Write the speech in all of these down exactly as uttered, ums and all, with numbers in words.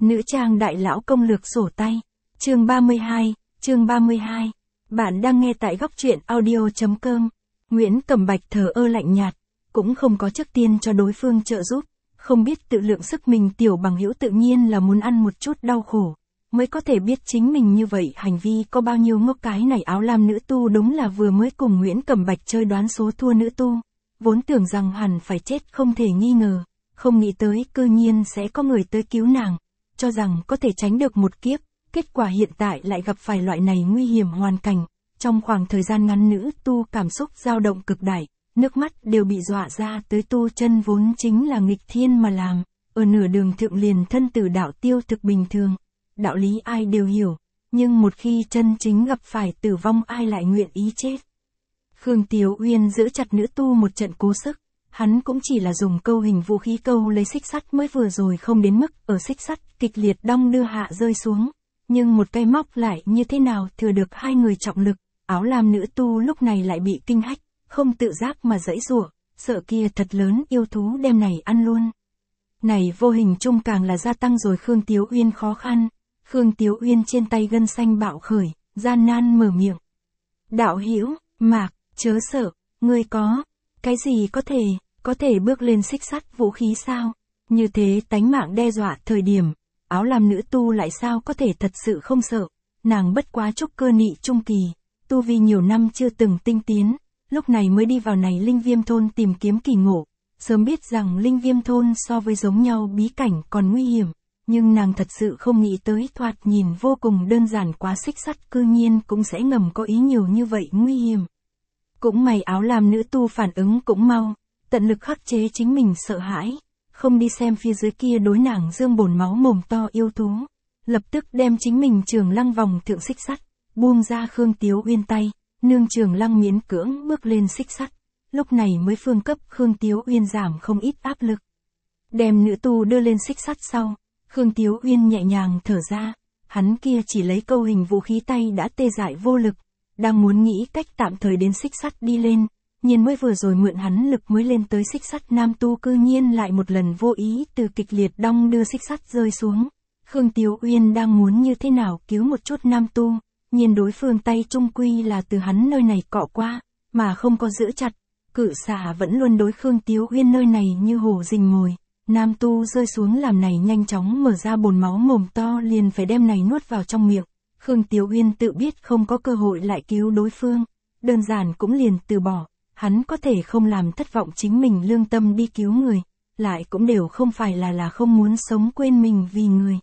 Nữ trang đại lão công lược sổ tay. Chương ba mươi hai, chương ba mươi hai. Bạn đang nghe tại góc truyện audio.com. Nguyễn Cẩm Bạch thờ ơ lạnh nhạt, cũng không có trước tiên cho đối phương trợ giúp, không biết tự lượng sức mình. Tiểu bằng hữu tự nhiên là muốn ăn một chút đau khổ, mới có thể biết chính mình như vậy hành vi có bao nhiêu ngốc. Cái này áo lam nữ tu đúng là vừa mới cùng Nguyễn Cẩm Bạch chơi đoán số thua nữ tu, vốn tưởng rằng hẳn phải chết không thể nghi ngờ, không nghĩ tới cư nhiên sẽ có người tới cứu nàng, cho rằng có thể tránh được một kiếp, kết quả hiện tại lại gặp phải loại này nguy hiểm hoàn cảnh. Trong khoảng thời gian ngắn nữ tu cảm xúc dao động cực đại, nước mắt đều bị dọa ra tới. Tu chân vốn chính là nghịch thiên mà làm, ở nửa đường thượng liền thân tử đạo tiêu thực bình thường, đạo lý ai đều hiểu, nhưng một khi chân chính gặp phải tử vong ai lại nguyện ý chết. Khương Tiếu Uyên giữ chặt nữ tu một trận cố sức, hắn cũng chỉ là dùng câu hình vũ khí câu lấy xích sắt mới vừa rồi không đến mức ở xích sắt kịch liệt đong đưa hạ rơi xuống, nhưng một cây móc lại như thế nào thừa được hai người trọng lực. Áo lam nữ tu lúc này lại bị kinh hách, không tự giác mà giãy giụa, sợ kia thật lớn yêu thú đem này ăn luôn. Này vô hình chung càng là gia tăng rồi Khương Tiếu Uyên khó khăn. Khương Tiếu Uyên trên tay gân xanh bạo khởi, gian nan mở miệng. Đạo hữu, Mạc, chớ sợ, ngươi có, cái gì có thể, có thể bước lên xích sắt vũ khí sao? Như thế tánh mạng đe dọa thời điểm, áo lam nữ tu lại sao có thể thật sự không sợ, nàng bất quá trúc cơ nị trung kỳ. Tu vi nhiều năm chưa từng tinh tiến, lúc này mới đi vào này linh viêm thôn tìm kiếm kỳ ngộ, sớm biết rằng linh viêm thôn so với giống nhau bí cảnh còn nguy hiểm, nhưng nàng thật sự không nghĩ tới thoạt nhìn vô cùng đơn giản quá xích sắt cư nhiên cũng sẽ ngầm có ý nhiều như vậy nguy hiểm. Cũng may áo lam nữ tu phản ứng cũng mau, tận lực khắc chế chính mình sợ hãi, không đi xem phía dưới kia đối nàng dương bồn máu mồm to yêu thú, lập tức đem chính mình trường lăng vòng thượng xích sắt. Buông ra Khương Tiếu Uyên tay, nương trường lăng miễn cưỡng bước lên xích sắt, lúc này mới phương cấp Khương Tiếu Uyên giảm không ít áp lực. Đem nữ tu đưa lên xích sắt sau, Khương Tiếu Uyên nhẹ nhàng thở ra, hắn kia chỉ lấy câu hình vũ khí tay đã tê dại vô lực, đang muốn nghĩ cách tạm thời đến xích sắt đi lên, nhiên mới vừa rồi mượn hắn lực mới lên tới xích sắt nam tu cư nhiên lại một lần vô ý từ kịch liệt đong đưa xích sắt rơi xuống. Khương Tiếu Uyên đang muốn như thế nào cứu một chút nam tu, nhiên đối phương tay trung quy là từ hắn nơi này cọ qua, mà không có giữ chặt, cự xả vẫn luôn đối Khương Tiếu Uyên nơi này như hổ rình mồi, nam tu rơi xuống làm này nhanh chóng mở ra bồn máu mồm to liền phải đem này nuốt vào trong miệng. Khương Tiếu Uyên tự biết không có cơ hội lại cứu đối phương, đơn giản cũng liền từ bỏ, hắn có thể không làm thất vọng chính mình lương tâm đi cứu người, lại cũng đều không phải là là không muốn sống quên mình vì người.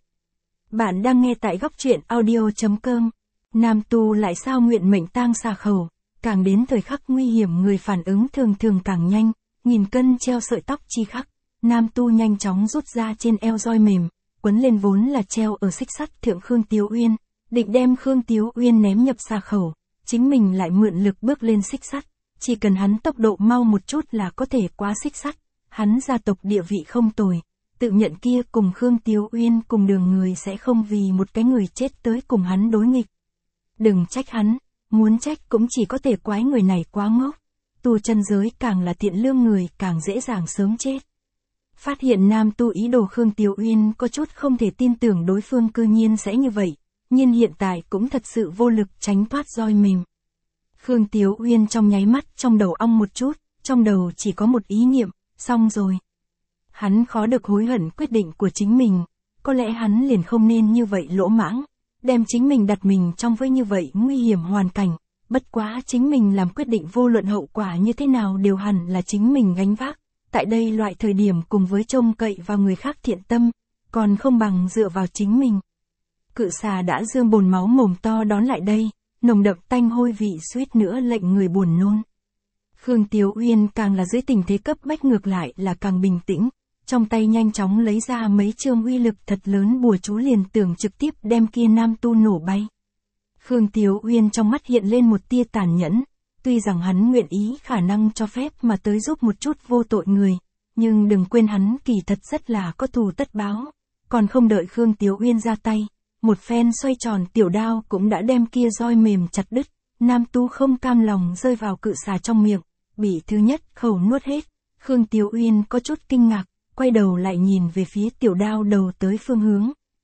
Bạn đang nghe tại góc truyện audio.com. Nam tu lại sao nguyện mệnh tang xà khẩu, càng đến thời khắc nguy hiểm người phản ứng thường thường càng nhanh, nghìn cân treo sợi tóc chi khắc, nam tu nhanh chóng rút ra trên eo roi mềm, quấn lên vốn là treo ở xích sắt thượng Khương Tiếu Uyên, định đem Khương Tiếu Uyên ném nhập xà khẩu, chính mình lại mượn lực bước lên xích sắt, chỉ cần hắn tốc độ mau một chút là có thể qua xích sắt, hắn gia tộc địa vị không tồi, tự nhận kia cùng Khương Tiếu Uyên cùng đường người sẽ không vì một cái người chết tới cùng hắn đối nghịch. Đừng trách hắn, muốn trách cũng chỉ có thể quái người này quá ngốc. Tu chân giới càng là thiện lương người càng dễ dàng sớm chết. Phát hiện nam tu ý đồ Khương Tiếu Uyên có chút không thể tin tưởng đối phương cư nhiên sẽ như vậy, nhưng hiện tại cũng thật sự vô lực tránh thoát roi mềm. Khương Tiếu Uyên trong nháy mắt trong đầu ong một chút, trong đầu chỉ có một ý niệm, xong rồi. Hắn khó được hối hận quyết định của chính mình, có lẽ hắn liền không nên như vậy lỗ mãng. Đem chính mình đặt mình trong với như vậy nguy hiểm hoàn cảnh, bất quá chính mình làm quyết định vô luận hậu quả như thế nào đều hẳn là chính mình gánh vác, tại đây loại thời điểm cùng với trông cậy vào người khác thiện tâm, còn không bằng dựa vào chính mình. Cự xà đã dương bồn máu mồm to đón lại đây, nồng đậm tanh hôi vị suýt nữa lệnh người buồn nôn. Khương Tiếu Uyên càng là dưới tình thế cấp bách ngược lại là càng bình tĩnh. Trong tay nhanh chóng lấy ra mấy chương uy lực thật lớn bùa chú liền tưởng trực tiếp đem kia nam tu nổ bay. Khương Tiếu Uyên trong mắt hiện lên một tia tàn nhẫn, tuy rằng hắn nguyện ý khả năng cho phép mà tới giúp một chút vô tội người, nhưng đừng quên hắn kỳ thật rất là có thù tất báo, còn không đợi Khương Tiếu Uyên ra tay, một phen xoay tròn tiểu đao cũng đã đem kia roi mềm chặt đứt, nam tu không cam lòng rơi vào cự xà trong miệng, bị thứ nhất khẩu nuốt hết. Khương Tiếu Uyên có chút kinh ngạc, quay đầu lại nhìn về phía tiểu đao đầu tới phương hướng,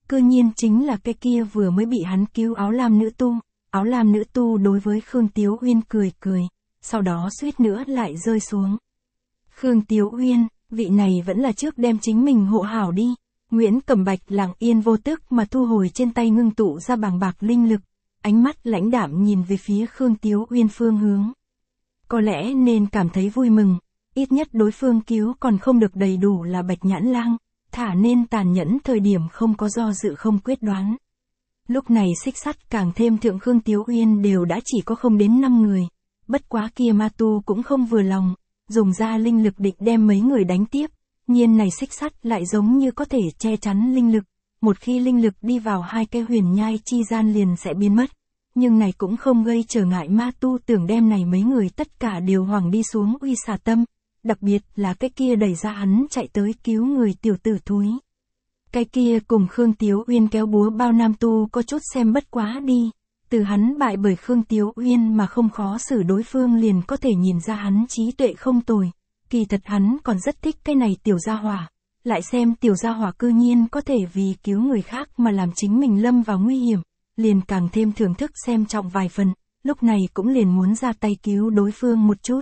cư nhiên chính là cái kia vừa mới bị hắn cứu áo lam nữ tu. Áo lam nữ tu đối với Khương Tiếu Uyên cười cười, sau đó suýt nữa lại rơi xuống. Khương Tiếu Uyên, vị này vẫn là trước đem chính mình hộ hảo đi. Nguyễn Cẩm Bạch lặng yên vô tức mà thu hồi trên tay ngưng tụ ra bàng bạc linh lực, ánh mắt lãnh đạm nhìn về phía Khương Tiếu Uyên phương hướng. Có lẽ nên cảm thấy vui mừng, ít nhất đối phương cứu còn không được đầy đủ là Bạch Nhãn Lang, thả nên tàn nhẫn thời điểm không có do dự không quyết đoán. Lúc này xích sắt càng thêm thượng Khương Tiếu Uyên đều đã chỉ có không đến năm người, bất quá kia ma tu cũng không vừa lòng, dùng ra linh lực định đem mấy người đánh tiếp, nhiên này xích sắt lại giống như có thể che chắn linh lực, một khi linh lực đi vào hai cái huyền nhai chi gian liền sẽ biến mất, nhưng này cũng không gây trở ngại ma tu tưởng đem này mấy người tất cả đều hoàng đi xuống uy xà tâm, đặc biệt là cái kia đẩy ra hắn chạy tới cứu người tiểu tử thúi. Cái kia cùng Khương Tiếu Uyên kéo búa bao nam tu có chút xem bất quá đi, từ hắn bại bởi Khương Tiếu Uyên mà không khó xử đối phương liền có thể nhìn ra hắn trí tuệ không tồi, kỳ thật hắn còn rất thích cái này tiểu gia hỏa, lại xem tiểu gia hỏa cư nhiên có thể vì cứu người khác mà làm chính mình lâm vào nguy hiểm, liền càng thêm thưởng thức xem trọng vài phần, lúc này cũng liền muốn ra tay cứu đối phương một chút.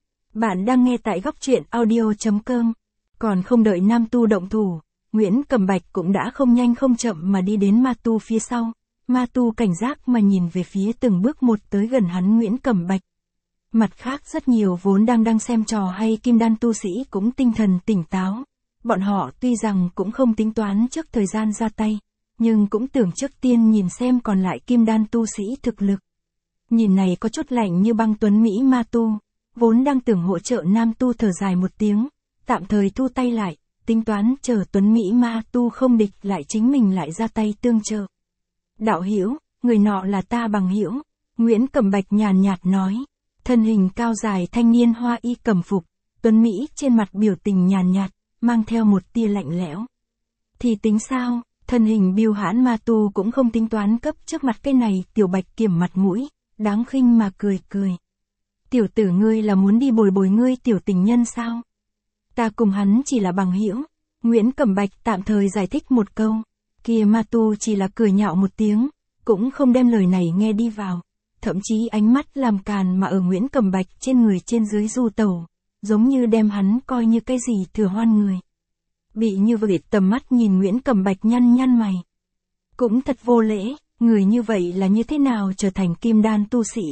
Bạn đang nghe tại góc truyện audio chấm com, còn không đợi nam tu động thủ, Nguyễn Cẩm Bạch cũng đã không nhanh không chậm mà đi đến ma tu phía sau, ma tu cảnh giác mà nhìn về phía từng bước một tới gần hắn Nguyễn Cẩm Bạch. Mặt khác rất nhiều vốn đang đang xem trò hay kim đan tu sĩ cũng tinh thần tỉnh táo, bọn họ tuy rằng cũng không tính toán trước thời gian ra tay, nhưng cũng tưởng trước tiên nhìn xem còn lại kim đan tu sĩ thực lực. Nhìn này có chút lạnh như băng tuấn Mỹ ma tu, vốn đang tưởng hỗ trợ nam tu thở dài một tiếng, tạm thời thu tay lại, tính toán chờ tuấn Mỹ ma tu không địch lại chính mình lại ra tay tương trợ. Đạo hữu, người nọ là ta bằng hữu, Nguyễn Cẩm Bạch nhàn nhạt nói, thân hình cao dài thanh niên hoa y cẩm phục, tuấn Mỹ trên mặt biểu tình nhàn nhạt, mang theo một tia lạnh lẽo. Thì tính sao, thân hình biêu hãn ma tu cũng không tính toán cấp trước mặt cái này tiểu Bạch kiểm mặt mũi, đáng khinh mà cười cười. Tiểu tử ngươi là muốn đi bồi bồi ngươi tiểu tình nhân sao? Ta cùng hắn chỉ là bằng hữu. Nguyễn Cẩm Bạch tạm thời giải thích một câu, kia ma tu chỉ là cười nhạo một tiếng, cũng không đem lời này nghe đi vào, thậm chí ánh mắt làm càn mà ở Nguyễn Cẩm Bạch trên người trên dưới du tẩu, giống như đem hắn coi như cái gì thừa hoan người. Bị như vậy tầm mắt nhìn Nguyễn Cẩm Bạch nhăn nhăn mày. Cũng thật vô lễ, người như vậy là như thế nào trở thành kim đan tu sĩ?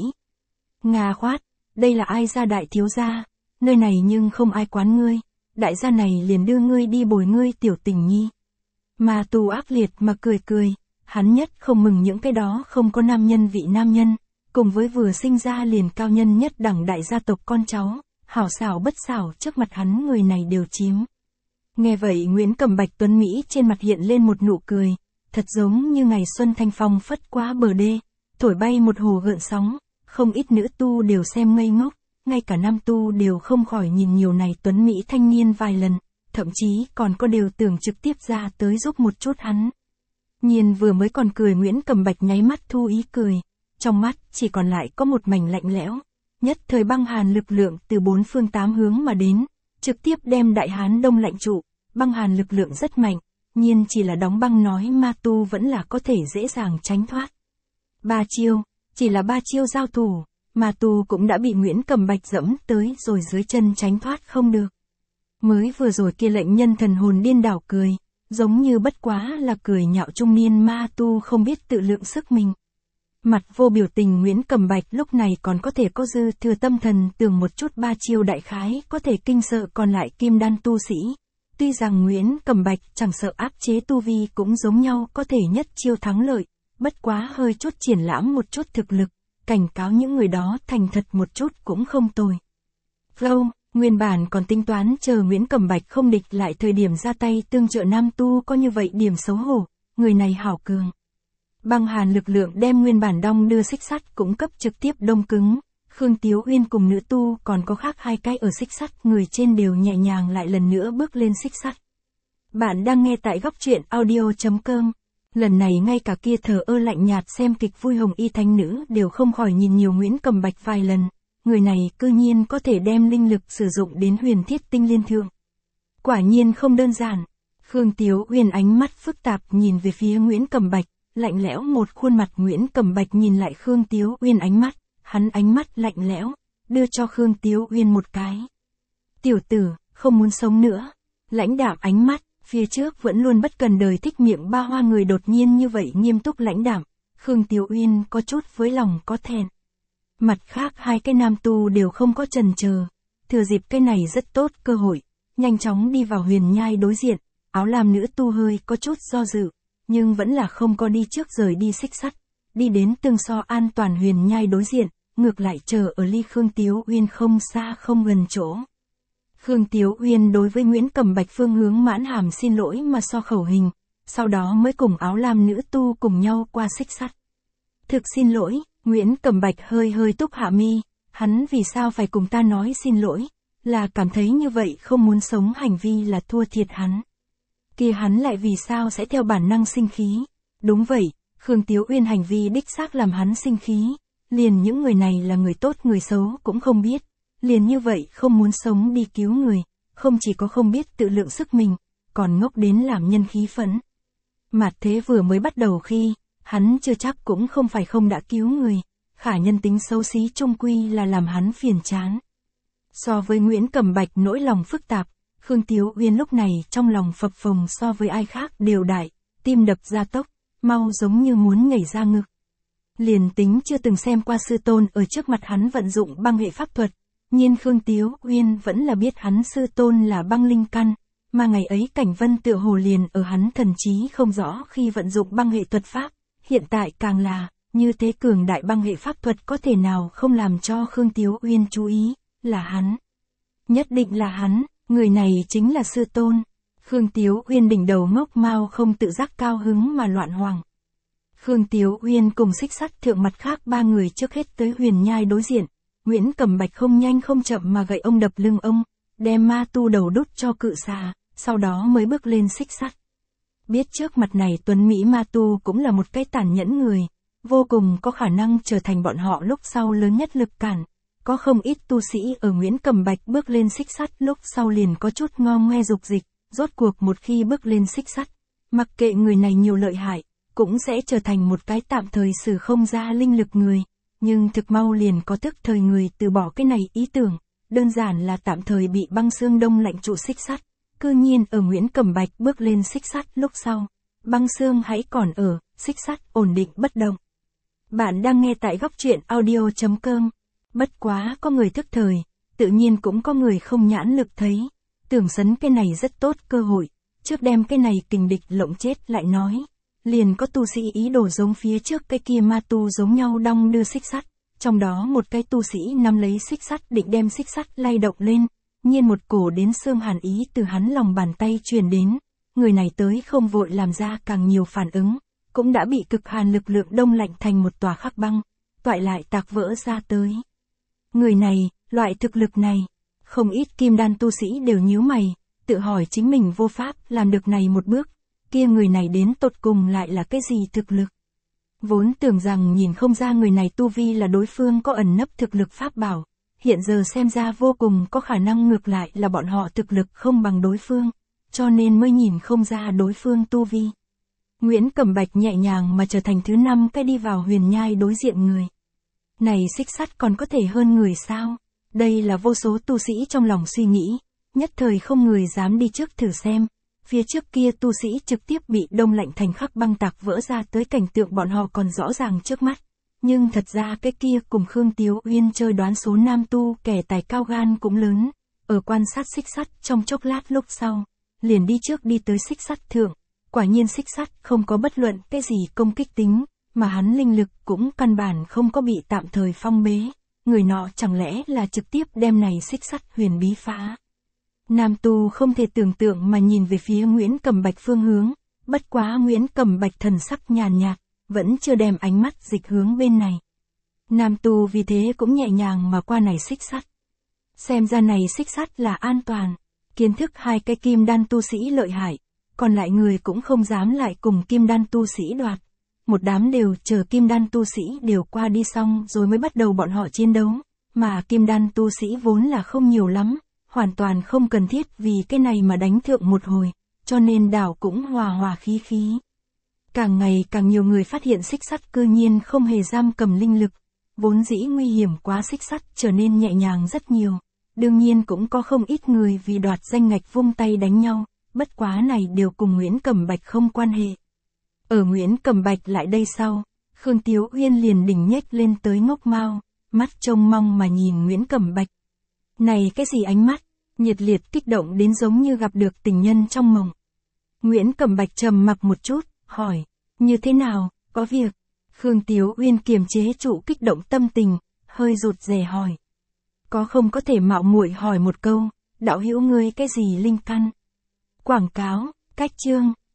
Nga khoát, đây là ai gia đại thiếu gia, nơi này nhưng không ai quán ngươi, đại gia này liền đưa ngươi đi bồi ngươi tiểu tình nhi. Mà tù ác liệt mà cười cười, hắn nhất không mừng những cái đó không có nam nhân vị nam nhân, cùng với vừa sinh ra liền cao nhân nhất đẳng đại gia tộc con cháu, hảo xảo bất xảo trước mặt hắn người này đều chiếm. Nghe vậy Nguyễn Cẩm Bạch tuấn Mỹ trên mặt hiện lên một nụ cười, thật giống như ngày xuân thanh phong phất qua bờ đê, thổi bay một hồ gợn sóng, không ít nữ tu đều xem ngây ngốc, ngay cả nam tu đều không khỏi nhìn nhiều này tuấn Mỹ thanh niên vài lần, thậm chí còn có đều tưởng trực tiếp ra tới giúp một chút hắn. Nhìn vừa mới còn cười Nguyễn Cẩm Bạch nháy mắt thu ý cười, trong mắt chỉ còn lại có một mảnh lạnh lẽo, nhất thời băng hàn lực lượng từ bốn phương tám hướng mà đến, trực tiếp đem đại hán đông lạnh trụ, băng hàn lực lượng rất mạnh, nhiên chỉ là đóng băng nói ma tu vẫn là có thể dễ dàng tránh thoát. Ba chiêu, chỉ là ba chiêu giao thủ, ma tu cũng đã bị Nguyễn Cẩm Bạch dẫm tới rồi dưới chân tránh thoát không được. Mới vừa rồi kia lệnh nhân thần hồn điên đảo cười, giống như bất quá là cười nhạo trung niên ma tu không biết tự lượng sức mình. Mặt vô biểu tình Nguyễn Cẩm Bạch lúc này còn có thể có dư thừa tâm thần tưởng một chút ba chiêu đại khái có thể kinh sợ còn lại kim đan tu sĩ. Tuy rằng Nguyễn Cẩm Bạch chẳng sợ áp chế tu vi cũng giống nhau có thể nhất chiêu thắng lợi, bất quá hơi chút triển lãm một chút thực lực, cảnh cáo những người đó thành thật một chút cũng không tồi. Flow, nguyên bản còn tính toán chờ Nguyễn Cẩm Bạch không địch lại thời điểm ra tay tương trợ nam tu có như vậy điểm xấu hổ, người này hảo cường. Băng hàn lực lượng đem nguyên bản đong đưa xích sắt cũng cấp trực tiếp đông cứng, Khương Tiếu Uyên cùng nữ tu còn có khác hai cái ở xích sắt người trên đều nhẹ nhàng lại lần nữa bước lên xích sắt. Bạn đang nghe tại góc truyện audio chấm com. Lần này ngay cả kia thờ ơ lạnh nhạt xem kịch vui hồng y thánh nữ đều không khỏi nhìn nhiều Nguyễn Cẩm Bạch vài lần, người này cư nhiên có thể đem linh lực sử dụng đến huyền thiết tinh liên thượng. Quả nhiên không đơn giản. Khương Tiếu Uyên ánh mắt phức tạp nhìn về phía Nguyễn Cầm Bạch, lạnh lẽo một khuôn mặt. Nguyễn Cầm Bạch nhìn lại Khương Tiếu Uyên ánh mắt, hắn ánh mắt lạnh lẽo, đưa cho Khương Tiếu Uyên một cái. Tiểu tử, không muốn sống nữa. Lãnh đạm ánh mắt, phía trước vẫn luôn bất cần đời thích miệng ba hoa người đột nhiên như vậy nghiêm túc lãnh đạm, Khương Tiếu Uyên có chút với lòng có thẹn. Mặt khác hai cái nam tu đều không có chần chờ, thừa dịp cái này rất tốt cơ hội, nhanh chóng đi vào huyền nhai đối diện. Áo lam nữ tu hơi có chút do dự, nhưng vẫn là không có đi trước rời đi xích sắt, đi đến tương so an toàn huyền nhai đối diện, ngược lại chờ ở ly Khương Tiếu Uyên không xa không gần chỗ. Khương Tiếu Uyên đối với Nguyễn Cầm Bạch phương hướng mãn hàm xin lỗi mà so khẩu hình, sau đó mới cùng áo lam nữ tu cùng nhau qua xích sắt. Thực xin lỗi, Nguyễn Cầm Bạch hơi hơi túc hạ mi, hắn vì sao phải cùng ta nói xin lỗi, là cảm thấy như vậy không muốn sống hành vi là thua thiệt hắn. Kia hắn lại vì sao sẽ theo bản năng sinh khí? Đúng vậy, Khương Tiếu Uyên hành vi đích xác làm hắn sinh khí, liền những người này là người tốt người xấu cũng không biết, liền như vậy không muốn sống đi cứu người, không chỉ có không biết tự lượng sức mình, còn ngốc đến làm nhân khí phẫn. Mạt thế vừa mới bắt đầu khi, hắn chưa chắc cũng không phải không đã cứu người, khả nhân tính xấu xí chung quy là làm hắn phiền chán. So với Nguyễn Cầm Bạch nỗi lòng phức tạp, Khương Tiếu Uyên lúc này trong lòng phập phồng so với ai khác đều đại, tim đập gia tốc, mau giống như muốn nhảy ra ngực. Liền tính chưa từng xem qua sư tôn ở trước mặt hắn vận dụng băng hệ pháp thuật, nhưng Khương Tiếu Uyên vẫn là biết hắn sư tôn là băng linh căn, mà ngày ấy Cảnh Vân tựa hồ liền ở hắn thần trí không rõ khi vận dụng băng hệ thuật pháp, hiện tại càng là, như thế cường đại băng hệ pháp thuật có thể nào không làm cho Khương Tiếu Uyên chú ý, là hắn. Nhất định là hắn. Người này chính là sư tôn. Khương Tiếu Uyên đỉnh đầu ngốc mau không tự giác cao hứng mà loạn hoàng. Khương Tiếu Uyên cùng xích sắt thượng mặt khác ba người trước hết tới huyền nhai đối diện. Nguyễn Cầm Bạch không nhanh không chậm mà gậy ông đập lưng ông, đem ma tu đầu đút cho cự xà, sau đó mới bước lên xích sắt. Biết trước mặt này tuấn Mỹ ma tu cũng là một cái tàn nhẫn người, vô cùng có khả năng trở thành bọn họ lúc sau lớn nhất lực cản. Có không ít tu sĩ ở Nguyễn Cầm Bạch bước lên xích sắt lúc sau liền có chút ngo ngoe dục dịch, rốt cuộc một khi bước lên xích sắt, mặc kệ người này nhiều lợi hại, cũng sẽ trở thành một cái tạm thời sử không ra linh lực người, nhưng thực mau liền có thức thời người từ bỏ cái này ý tưởng, đơn giản là tạm thời bị băng xương đông lạnh trụ xích sắt, cư nhiên ở Nguyễn Cầm Bạch bước lên xích sắt lúc sau, băng xương hãy còn ở, xích sắt ổn định bất động. Bạn đang nghe tại góc truyện audio chấm com. Bất quá có người thức thời, tự nhiên cũng có người không nhãn lực thấy, tưởng sấn cái này rất tốt cơ hội, trước đem cái này kình địch lộng chết lại nói, liền có tu sĩ ý đồ giống phía trước cái kia ma tu giống nhau đong đưa xích sắt, trong đó một cái tu sĩ nắm lấy xích sắt định đem xích sắt lay động lên, nhiên một cổ đến xương hàn ý từ hắn lòng bàn tay truyền đến, người này tới không vội làm ra càng nhiều phản ứng, cũng đã bị cực hàn lực lượng đông lạnh thành một tòa khắc băng, toại lại tạc vỡ ra tới. Người này, loại thực lực này, không ít kim đan tu sĩ đều nhíu mày, tự hỏi chính mình vô pháp làm được này một bước, kia người này đến tột cùng lại là cái gì thực lực. Vốn tưởng rằng nhìn không ra người này tu vi là đối phương có ẩn nấp thực lực pháp bảo, hiện giờ xem ra vô cùng có khả năng ngược lại là bọn họ thực lực không bằng đối phương, cho nên mới nhìn không ra đối phương tu vi. Nguyễn Cầm Bạch nhẹ nhàng mà trở thành thứ năm cái đi vào huyền nhai đối diện người. Này xích sắt còn có thể hơn người sao? Đây là vô số tu sĩ trong lòng suy nghĩ, nhất thời không người dám đi trước thử xem. Phía trước kia tu sĩ trực tiếp bị đông lạnh thành khắc băng tạc vỡ ra tới cảnh tượng bọn họ còn rõ ràng trước mắt. Nhưng thật ra cái kia cùng Khương Tiếu Uyên chơi đoán số nam tu kẻ tài cao gan cũng lớn, ở quan sát xích sắt trong chốc lát lúc sau, liền đi trước đi tới xích sắt thượng, quả nhiên xích sắt không có bất luận cái gì công kích tính, mà hắn linh lực cũng căn bản không có bị tạm thời phong bế, người nọ chẳng lẽ là trực tiếp đem này xích sắt huyền bí phá. Nam tu không thể tưởng tượng mà nhìn về phía Nguyễn Cầm Bạch phương hướng, bất quá Nguyễn Cầm Bạch thần sắc nhàn nhạt, vẫn chưa đem ánh mắt dịch hướng bên này. Nam tu vì thế cũng nhẹ nhàng mà qua này xích sắt. Xem ra này xích sắt là an toàn, kiến thức hai cái kim đan tu sĩ lợi hại, còn lại người cũng không dám lại cùng kim đan tu sĩ đoạt. Một đám đều chờ kim đan tu sĩ đều qua đi xong rồi mới bắt đầu bọn họ chiến đấu, mà kim đan tu sĩ vốn là không nhiều lắm, hoàn toàn không cần thiết vì cái này mà đánh thượng một hồi, cho nên đảo cũng hòa hòa khí khí. Càng ngày càng nhiều người phát hiện xích sắt cư nhiên không hề giam cầm linh lực, vốn dĩ nguy hiểm quá xích sắt trở nên nhẹ nhàng rất nhiều. Đương nhiên cũng có không ít người vì đoạt danh ngạch vung tay đánh nhau, bất quá này đều cùng Nguyễn Cẩm Bạch không quan hệ. Ở Nguyễn Cẩm Bạch lại đây sau, Khương Tiếu Uyên liền đỉnh nhếch lên tới ngốc mao, mắt trông mong mà nhìn Nguyễn Cẩm Bạch. Này cái gì ánh mắt, nhiệt liệt kích động đến giống như gặp được tình nhân trong mộng. Nguyễn Cẩm Bạch trầm mặc một chút, hỏi, như thế nào, có việc? Khương Tiếu Uyên kiềm chế trụ kích động tâm tình, hơi rụt rè hỏi. Có không có thể mạo muội hỏi một câu, đạo hữu ngươi cái gì linh căn? Quảng cáo, cách chương,